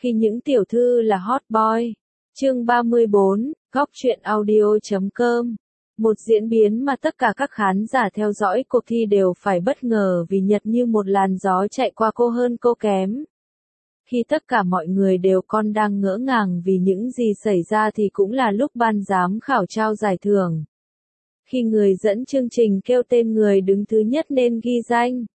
Khi những tiểu thư là hot boy. Chương 34, góc truyện audio.com. Một diễn biến mà tất cả các khán giả theo dõi cuộc thi đều phải bất ngờ vì Nhật như một làn gió chạy qua cô hơn cô kém. Khi tất cả mọi người đều còn đang ngỡ ngàng vì những gì xảy ra thì cũng là lúc ban giám khảo trao giải thưởng. Khi người dẫn chương trình kêu tên người đứng thứ nhất nên ghi danh.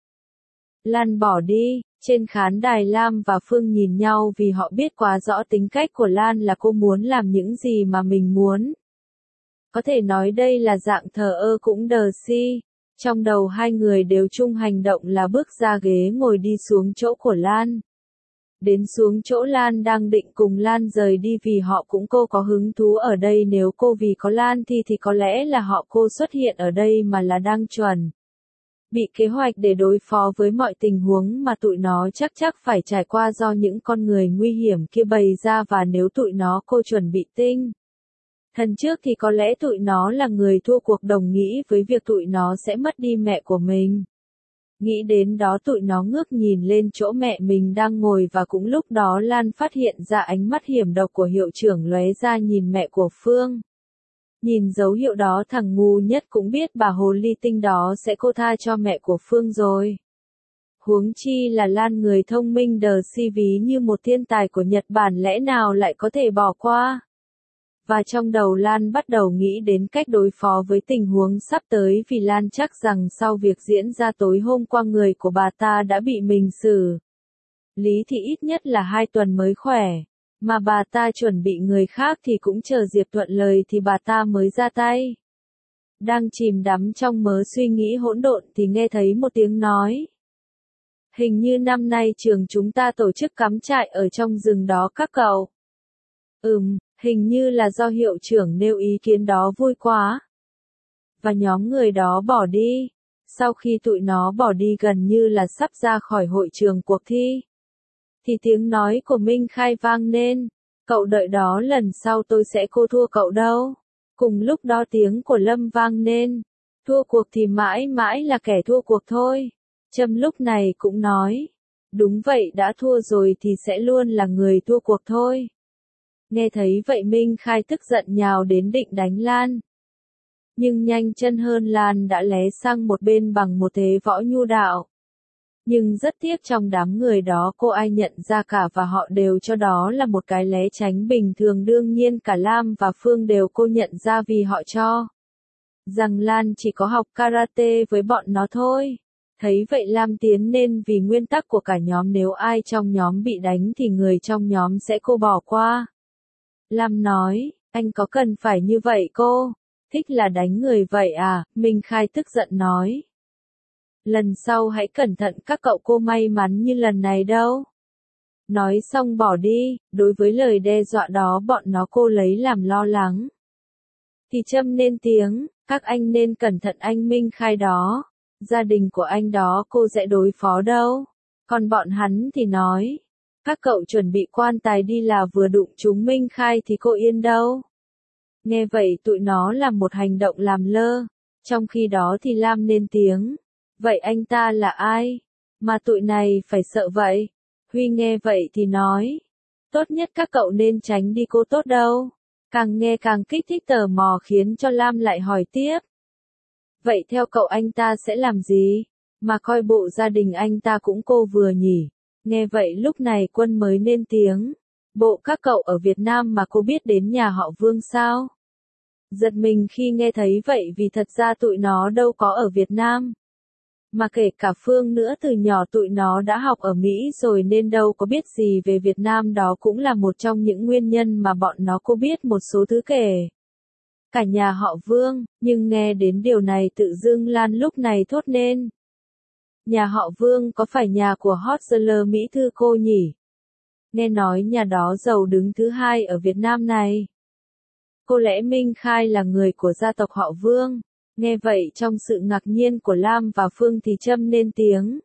Lan bỏ đi. Trên khán đài Lam và Phương nhìn nhau vì họ biết quá rõ tính cách của Lan là cô muốn làm những gì mà mình muốn. Có thể nói đây là dạng thờ ơ cũng đờ si. Trong đầu hai người đều chung hành động là bước ra ghế ngồi đi xuống chỗ của Lan. Đến xuống chỗ Lan đang định cùng Lan rời đi vì họ cũng cô có hứng thú ở đây, nếu cô vì có Lan thì có lẽ là họ cô xuất hiện ở đây mà là đang chuẩn bị kế hoạch để đối phó với mọi tình huống mà tụi nó chắc phải trải qua do những con người nguy hiểm kia bày ra, và nếu tụi nó cô chuẩn bị tinh thần trước thì có lẽ tụi nó là người thua cuộc, đồng nghĩ với việc tụi nó sẽ mất đi mẹ của mình. Nghĩ đến đó tụi nó ngước nhìn lên chỗ mẹ mình đang ngồi, và cũng lúc đó Lan phát hiện ra ánh mắt hiểm độc của hiệu trưởng lóe ra nhìn mẹ của Phương. Nhìn dấu hiệu đó thằng ngu nhất cũng biết bà hồ ly tinh đó sẽ cô tha cho mẹ của Phương rồi. Huống chi là Lan, người thông minh đờ si ví như một thiên tài của Nhật Bản, lẽ nào lại có thể bỏ qua. Và trong đầu Lan bắt đầu nghĩ đến cách đối phó với tình huống sắp tới, vì Lan chắc rằng sau việc diễn ra tối hôm qua người của bà ta đã bị mình xử lý thì ít nhất là 2 tuần mới khỏe. Mà bà ta chuẩn bị người khác thì cũng chờ Diệp thuận lời thì bà ta mới ra tay. Đang chìm đắm trong mớ suy nghĩ hỗn độn thì nghe thấy một tiếng nói. Hình như năm nay trường chúng ta tổ chức cắm trại ở trong rừng đó các cậu. Hình như là do hiệu trưởng nêu ý kiến đó, vui quá. Và nhóm người đó bỏ đi. Sau khi tụi nó bỏ đi gần như là sắp ra khỏi hội trường cuộc thi, thì tiếng nói của Minh Khai vang lên. Cậu đợi đó, lần sau tôi sẽ cô thua cậu đâu. Cùng lúc đó tiếng của Lâm vang lên. Thua cuộc thì mãi mãi là kẻ thua cuộc thôi. Trâm lúc này cũng nói. Đúng vậy, đã thua rồi thì sẽ luôn là người thua cuộc thôi. Nghe thấy vậy Minh Khai tức giận nhào đến định đánh Lan. Nhưng nhanh chân hơn, Lan đã lé sang một bên bằng một thế võ nhu đạo. Nhưng rất tiếc trong đám người đó cô ai nhận ra cả, và họ đều cho đó là một cái né tránh bình thường. Đương nhiên cả Lam và Phương đều cô nhận ra vì họ cho rằng Lan chỉ có học karate với bọn nó thôi. Thấy vậy Lam tiến lên vì nguyên tắc của cả nhóm, nếu ai trong nhóm bị đánh thì người trong nhóm sẽ cô bỏ qua. Lam nói, anh có cần phải như vậy cô? Thích là đánh người vậy à? Minh Khai tức giận nói. Lần sau hãy cẩn thận các cậu, cô may mắn như lần này đâu. Nói xong bỏ đi. Đối với lời đe dọa đó bọn nó cô lấy làm lo lắng. Thì Trâm lên tiếng, các anh nên cẩn thận anh Minh Khai đó. Gia đình của anh đó cô sẽ đối phó đâu. Còn bọn hắn thì nói, các cậu chuẩn bị quan tài đi, là vừa đụng chúng Minh Khai thì cô yên đâu. Nghe vậy tụi nó làm một hành động làm lơ. Trong khi đó thì Lam lên tiếng. Vậy anh ta là ai? Mà tụi này phải sợ vậy? Huy nghe vậy thì nói. Tốt nhất các cậu nên tránh đi cô tốt đâu. Càng nghe càng kích thích tò mò khiến cho Lam lại hỏi tiếp. Vậy theo cậu anh ta sẽ làm gì? Mà coi bộ gia đình anh ta cũng cô vừa nhỉ? Nghe vậy lúc này Quân mới lên tiếng. Bộ các cậu ở Việt Nam mà cô biết đến nhà họ Vương sao? Giật mình khi nghe thấy vậy vì thật ra tụi nó đâu có ở Việt Nam. Mà kể cả Phương nữa, từ nhỏ tụi nó đã học ở Mỹ rồi nên đâu có biết gì về Việt Nam, đó cũng là một trong những nguyên nhân mà bọn nó cô biết một số thứ kể cả nhà họ Vương. Nhưng nghe đến điều này tự dưng Lan lúc này thốt lên. Nhà họ Vương có phải nhà của hot seller Mỹ Thư cô nhỉ? Nghe nói nhà đó giàu đứng thứ 2 ở Việt Nam này. Cô lẽ Minh Khai là người của gia tộc họ Vương? Nghe vậy trong sự ngạc nhiên của Lam và Phương thì Trâm lên tiếng.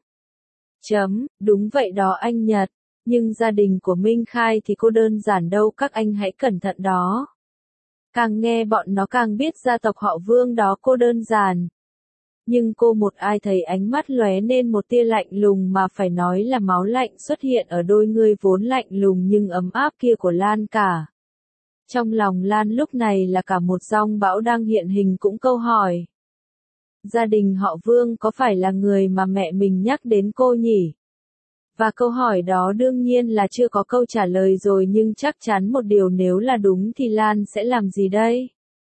Đúng vậy đó anh Nhật. Nhưng gia đình của Minh Khai thì cô đơn giản đâu, các anh hãy cẩn thận đó. Càng nghe bọn nó càng biết gia tộc họ Vương đó cô đơn giản. Nhưng cô một ai thấy ánh mắt lóe nên một tia lạnh lùng mà phải nói là máu lạnh xuất hiện ở đôi ngươi vốn lạnh lùng nhưng ấm áp kia của Lan cả. Trong lòng Lan lúc này là cả một dòng bão đang hiện hình cũng câu hỏi. Gia đình họ Vương có phải là người mà mẹ mình nhắc đến cô nhỉ? Và câu hỏi đó đương nhiên là chưa có câu trả lời rồi nhưng chắc chắn một điều nếu là đúng thì Lan sẽ làm gì đây?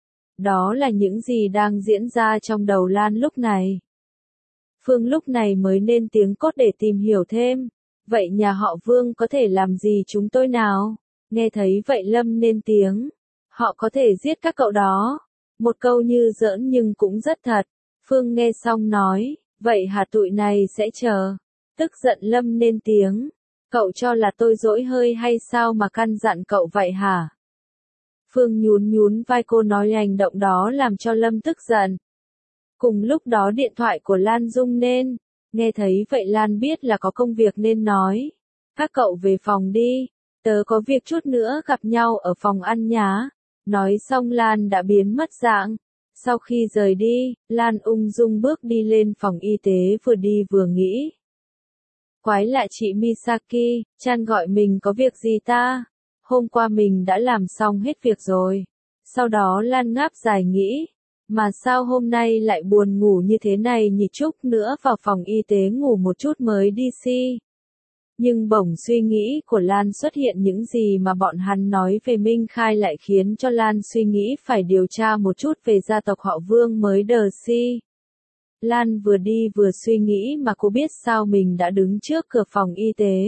Đó là những gì đang diễn ra trong đầu Lan lúc này. Phương lúc này mới nên tiếng cốt để tìm hiểu thêm. Vậy nhà họ Vương có thể làm gì chúng tôi nào? Nghe thấy vậy Lâm nên tiếng. Họ có thể giết các cậu đó. Một câu như giỡn nhưng cũng rất thật. Phương nghe xong nói, vậy hả tụi này sẽ chờ. Tức giận Lâm nên tiếng. Cậu cho là tôi dỗi hơi hay sao mà căn dặn cậu vậy hả? Phương nhún nhún vai cô nói hành động đó làm cho Lâm tức giận. Cùng lúc đó điện thoại của Lan rung lên. Nghe thấy vậy Lan biết là có công việc nên nói. Các cậu về phòng đi. Tớ có việc chút nữa gặp nhau ở phòng ăn nhá. Nói xong Lan đã biến mất dạng. Sau khi rời đi, Lan ung dung bước đi lên phòng y tế vừa đi vừa nghĩ. Quái lạ chị Misaki, Chan gọi mình có việc gì ta? Hôm qua mình đã làm xong hết việc rồi. Sau đó Lan ngáp dài nghĩ. Mà sao hôm nay lại buồn ngủ như thế này nhỉ chút nữa vào phòng y tế ngủ một chút mới đi si. Nhưng bỗng suy nghĩ của Lan xuất hiện những gì mà bọn hắn nói về Minh Khai lại khiến cho Lan suy nghĩ phải điều tra một chút về gia tộc họ Vương mới đờ si. Lan vừa đi vừa suy nghĩ mà cô biết sao mình đã đứng trước cửa phòng y tế.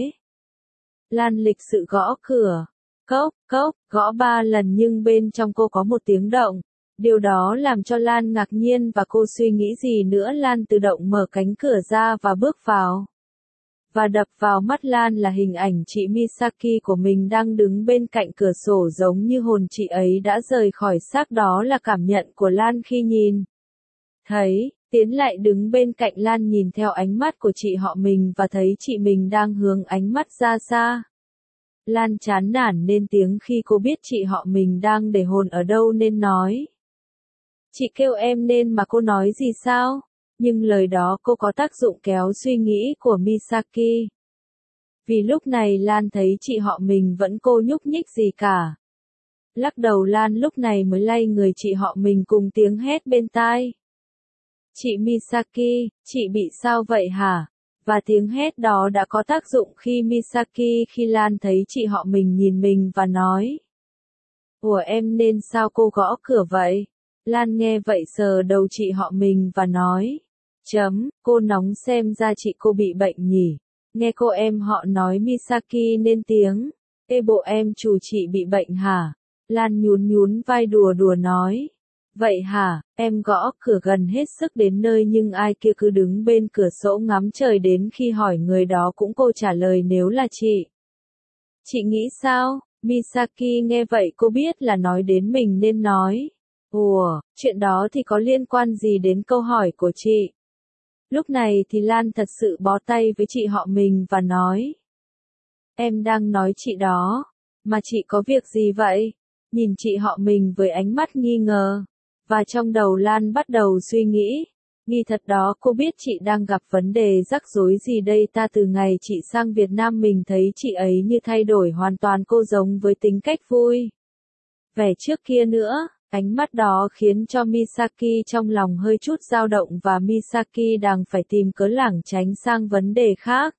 Lan lịch sự gõ cửa. Cốc, cốc, gõ 3 lần nhưng bên trong cô có một tiếng động. Điều đó làm cho Lan ngạc nhiên và cô suy nghĩ gì nữa Lan tự động mở cánh cửa ra và bước vào. Và đập vào mắt Lan là hình ảnh chị Misaki của mình đang đứng bên cạnh cửa sổ giống như hồn chị ấy đã rời khỏi xác đó là cảm nhận của Lan khi nhìn. Thấy, tiến lại đứng bên cạnh Lan nhìn theo ánh mắt của chị họ mình và thấy chị mình đang hướng ánh mắt ra xa. Lan chán nản nên tiếng khi cô biết chị họ mình đang để hồn ở đâu nên nói. Chị kêu em nên mà cô nói gì sao? Nhưng lời đó cô có tác dụng kéo suy nghĩ của Misaki. Vì lúc này Lan thấy chị họ mình vẫn cô nhúc nhích gì cả. Lắc đầu Lan lúc này mới lay người chị họ mình cùng tiếng hét bên tai. Chị Misaki, chị bị sao vậy hả? Và tiếng hét đó đã có tác dụng khi Lan thấy chị họ mình nhìn mình và nói. Ủa em nên sao cô gõ cửa vậy? Lan nghe vậy sờ đầu chị họ mình và nói. Cô nóng xem ra chị cô bị bệnh nhỉ? Nghe cô em họ nói Misaki nên tiếng. Ê bộ em chủ chị bị bệnh hả? Lan nhún nhún vai đùa đùa nói. Vậy hả, em gõ cửa gần hết sức đến nơi nhưng ai kia cứ đứng bên cửa sổ ngắm trời đến khi hỏi người đó cũng cô trả lời nếu là chị. Chị nghĩ sao? Misaki nghe vậy cô biết là nói đến mình nên nói. Ủa, chuyện đó thì có liên quan gì đến câu hỏi của chị? Lúc này thì Lan thật sự bó tay với chị họ mình và nói. Em đang nói chị đó. Mà chị có việc gì vậy? Nhìn chị họ mình với ánh mắt nghi ngờ. Và trong đầu Lan bắt đầu suy nghĩ. Nghi thật đó cô biết chị đang gặp vấn đề rắc rối gì đây ta từ ngày chị sang Việt Nam mình thấy chị ấy như thay đổi hoàn toàn cô giống với tính cách vui. Vẻ trước kia nữa. Ánh mắt đó khiến cho Misaki trong lòng hơi chút dao động và Misaki đang phải tìm cớ lảng tránh sang vấn đề khác.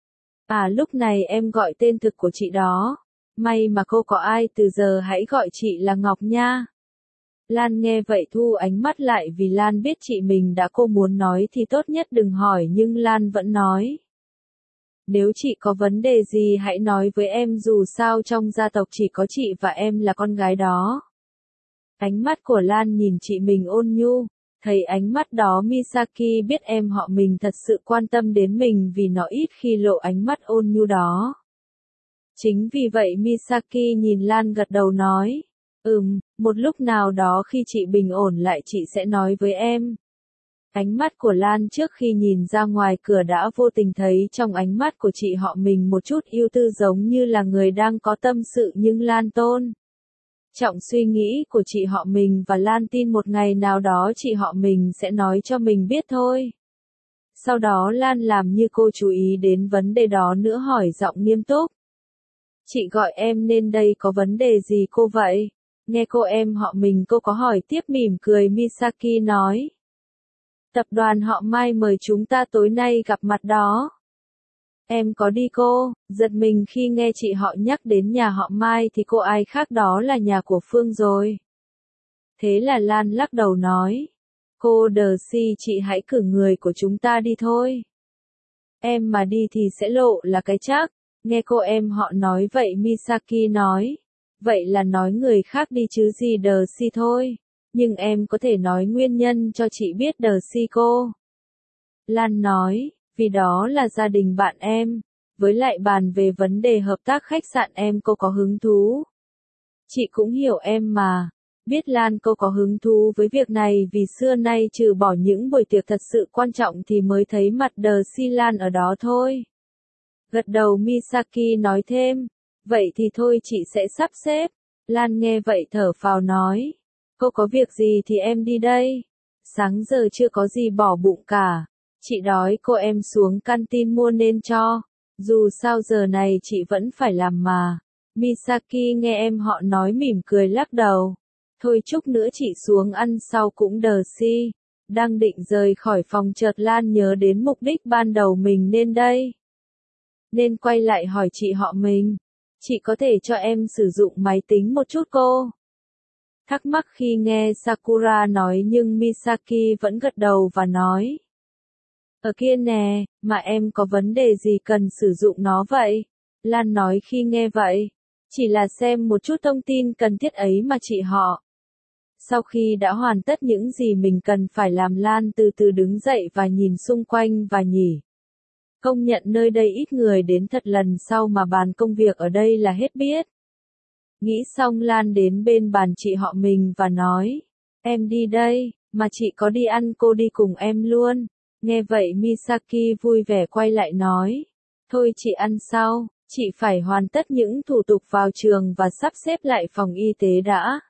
À lúc này em gọi tên thực của chị đó. May mà cô có ai từ giờ hãy gọi chị là Ngọc nha. Lan nghe vậy thu ánh mắt lại vì Lan biết chị mình đã cô muốn nói thì tốt nhất đừng hỏi nhưng Lan vẫn nói. Nếu chị có vấn đề gì hãy nói với em dù sao trong gia tộc chỉ có chị và em là con gái đó. Ánh mắt của Lan nhìn chị mình ôn nhu, thấy ánh mắt đó Misaki biết em họ mình thật sự quan tâm đến mình vì nó ít khi lộ ánh mắt ôn nhu đó. Chính vì vậy Misaki nhìn Lan gật đầu nói, một lúc nào đó khi chị bình ổn lại chị sẽ nói với em. Ánh mắt của Lan trước khi nhìn ra ngoài cửa đã vô tình thấy trong ánh mắt của chị họ mình một chút ưu tư giống như là người đang có tâm sự nhưng Lan tôn Trọng suy nghĩ của chị họ mình và Lan tin một ngày nào đó chị họ mình sẽ nói cho mình biết thôi. Sau đó Lan làm như cô chú ý đến vấn đề đó nữa, hỏi giọng nghiêm túc. Chị gọi em nên đây có vấn đề gì cô vậy? Nghe cô em họ mình, cô có hỏi tiếp, mỉm cười Misaki nói. Tập đoàn họ Mai mời chúng ta tối nay gặp mặt đó. Em có đi cô? Giật mình khi nghe chị họ nhắc đến nhà họ Mai thì cô ai khác đó là nhà của Phương rồi. Thế là Lan lắc đầu nói. Cô Đờ-si, chị hãy cử người của chúng ta đi thôi. Em mà đi thì sẽ lộ là cái chắc. Nghe cô em họ nói vậy Misaki nói. Vậy là nói người khác đi chứ gì Đờ-si thôi. Nhưng em có thể nói nguyên nhân cho chị biết Đờ-si cô. Lan nói, vì đó là gia đình bạn em. Với lại bàn về vấn đề hợp tác khách sạn cô có hứng thú. Chị cũng hiểu em mà. Biết Lan cô có hứng thú với việc này vì xưa nay trừ bỏ những buổi tiệc thật sự quan trọng thì mới thấy mặt Đờ-si Lan ở đó thôi. Gật đầu Misaki nói thêm. Vậy thì thôi chị sẽ sắp xếp. Lan nghe vậy thở phào nói. Cô có việc gì thì em đi đây. Sáng giờ chưa có gì bỏ bụng cả. Chị đói, cô em xuống canteen mua nên cho. Dù sao giờ này chị vẫn phải làm mà. Misaki nghe em họ nói mỉm cười lắc đầu. Thôi chút nữa chị xuống ăn sau cũng Đờ-si. Đang định rời khỏi phòng chợt Lan nhớ đến mục đích ban đầu mình nên quay lại hỏi chị họ mình. Chị có thể cho em sử dụng máy tính một chút cô? Thắc mắc khi nghe Sakura nói nhưng Misaki vẫn gật đầu và nói. Ở kia nè, mà em có vấn đề gì cần sử dụng nó vậy? Lan nói khi nghe vậy. Chỉ là xem một chút thông tin cần thiết ấy mà chị họ. Sau khi đã hoàn tất những gì mình cần phải làm, Lan từ từ đứng dậy và nhìn xung quanh và nhỉ. Công nhận nơi đây ít người đến thật, lần sau mà bàn công việc ở đây là hết biết. Nghĩ xong Lan đến bên bàn chị họ mình và nói. Em đi đây, mà chị có đi ăn cô đi cùng em luôn. Nghe vậy Misaki vui vẻ quay lại nói. Thôi chị ăn sau, chị phải hoàn tất những thủ tục vào trường và sắp xếp lại phòng y tế đã.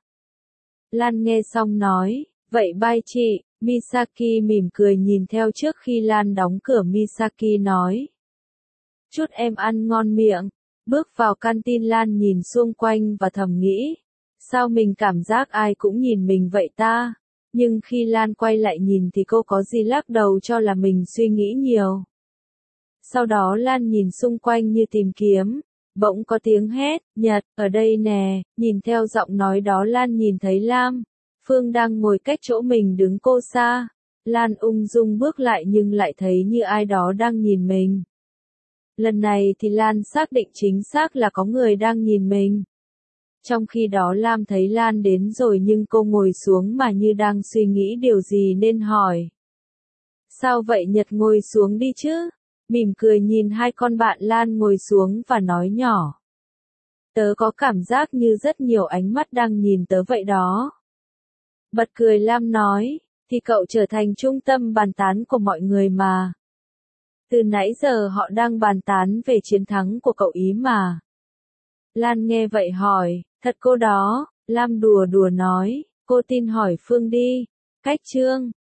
Lan nghe xong nói, vậy bye chị. Misaki mỉm cười nhìn theo trước khi Lan đóng cửa. Misaki nói. Chúc em ăn ngon miệng. Bước vào canteen Lan nhìn xung quanh và thầm nghĩ. Sao mình cảm giác ai cũng nhìn mình vậy ta? Nhưng khi Lan quay lại nhìn thì cô có gì lắc đầu cho là mình suy nghĩ nhiều. Sau đó Lan nhìn xung quanh như tìm kiếm. Bỗng có tiếng hét, Nhật, ở đây nè. Nhìn theo giọng nói đó Lan nhìn thấy Lam. Phương đang ngồi cách chỗ mình đứng cô xa. Lan ung dung bước lại nhưng lại thấy như ai đó đang nhìn mình. Lần này thì Lan xác định chính xác là có người đang nhìn mình. Trong khi đó Lam thấy Lan đến rồi nhưng cô ngồi xuống mà như đang suy nghĩ điều gì nên hỏi. Sao vậy Nhật, ngồi xuống đi chứ? Mỉm cười nhìn hai con bạn Lan ngồi xuống và nói nhỏ. Tớ có cảm giác như rất nhiều ánh mắt đang nhìn tớ vậy đó. Bật cười Lam nói, thì cậu trở thành trung tâm bàn tán của mọi người mà. Từ nãy giờ họ đang bàn tán về chiến thắng của cậu ý mà. Lan nghe vậy hỏi, thật cô đó? Lam đùa đùa nói, cô tin hỏi Phương đi. Cách chương